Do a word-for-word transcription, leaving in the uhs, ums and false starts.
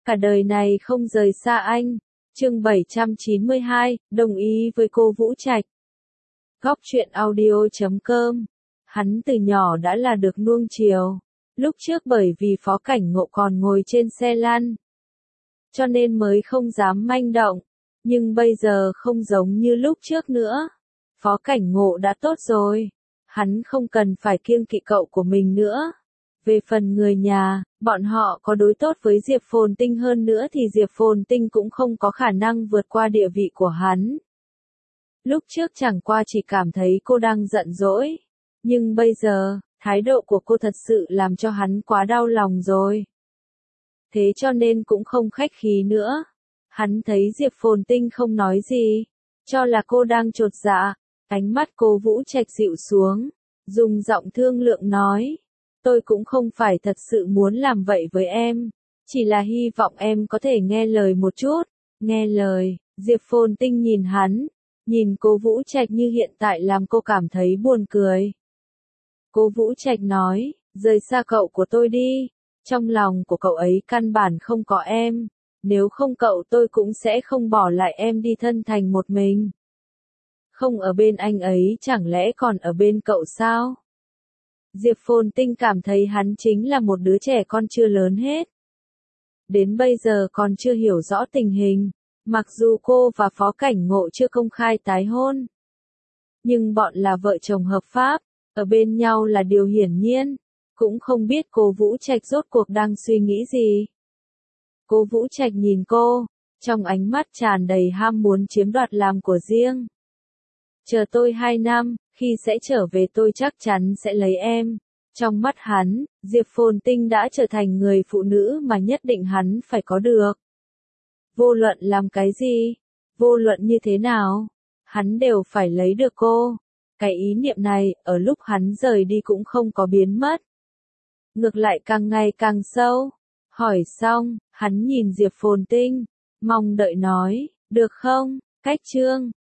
cả đời này không rời xa anh. Chương bảy trăm chín mươi hai, đồng ý với cô Vũ Trạch. Góc truyện audio chấm com. Hắn từ nhỏ đã là được nuông chiều. Lúc trước bởi vì Phó Cảnh Ngộ còn ngồi trên xe lăn, cho nên mới không dám manh động. Nhưng bây giờ không giống như lúc trước nữa. Phó Cảnh Ngộ đã tốt rồi. Hắn không cần phải kiêng kỵ cậu của mình nữa. Về phần người nhà, bọn họ có đối tốt với Diệp Phồn Tinh hơn nữa thì Diệp Phồn Tinh cũng không có khả năng vượt qua địa vị của hắn. Lúc trước chẳng qua chỉ cảm thấy cô đang giận dỗi. Nhưng bây giờ, thái độ của cô thật sự làm cho hắn quá đau lòng rồi. Thế cho nên cũng không khách khí nữa. Hắn thấy Diệp Phồn Tinh không nói gì, cho là cô đang chột dạ. Ánh mắt cô Vũ Trạch dịu xuống, dùng giọng thương lượng nói. Tôi cũng không phải thật sự muốn làm vậy với em, chỉ là hy vọng em có thể nghe lời một chút. Nghe lời, Diệp Phồn Tinh nhìn hắn, nhìn cô Vũ Trạch như hiện tại làm cô cảm thấy buồn cười. Cô Vũ Trạch nói, rời xa cậu của tôi đi, trong lòng của cậu ấy căn bản không có em, nếu không cậu tôi cũng sẽ không bỏ lại em đi thân thành một mình. Không ở bên anh ấy chẳng lẽ còn ở bên cậu sao? Diệp Phồn Tinh cảm thấy hắn chính là một đứa trẻ con chưa lớn hết. Đến bây giờ còn chưa hiểu rõ tình hình, mặc dù cô và Phó Cảnh Ngộ chưa công khai tái hôn. Nhưng bọn là vợ chồng hợp pháp, ở bên nhau là điều hiển nhiên, cũng không biết cô Vũ Trạch rốt cuộc đang suy nghĩ gì. Cô Vũ Trạch nhìn cô, trong ánh mắt tràn đầy ham muốn chiếm đoạt làm của riêng. Chờ tôi hai năm, khi sẽ trở về tôi chắc chắn sẽ lấy em. Trong mắt hắn, Diệp Phồn Tinh đã trở thành người phụ nữ mà nhất định hắn phải có được. Vô luận làm cái gì, vô luận như thế nào, hắn đều phải lấy được cô. Cái ý niệm này, ở lúc hắn rời đi cũng không có biến mất. Ngược lại càng ngày càng sâu. Hỏi xong, hắn nhìn Diệp Phồn Tinh, mong đợi nói, được không, cách chương.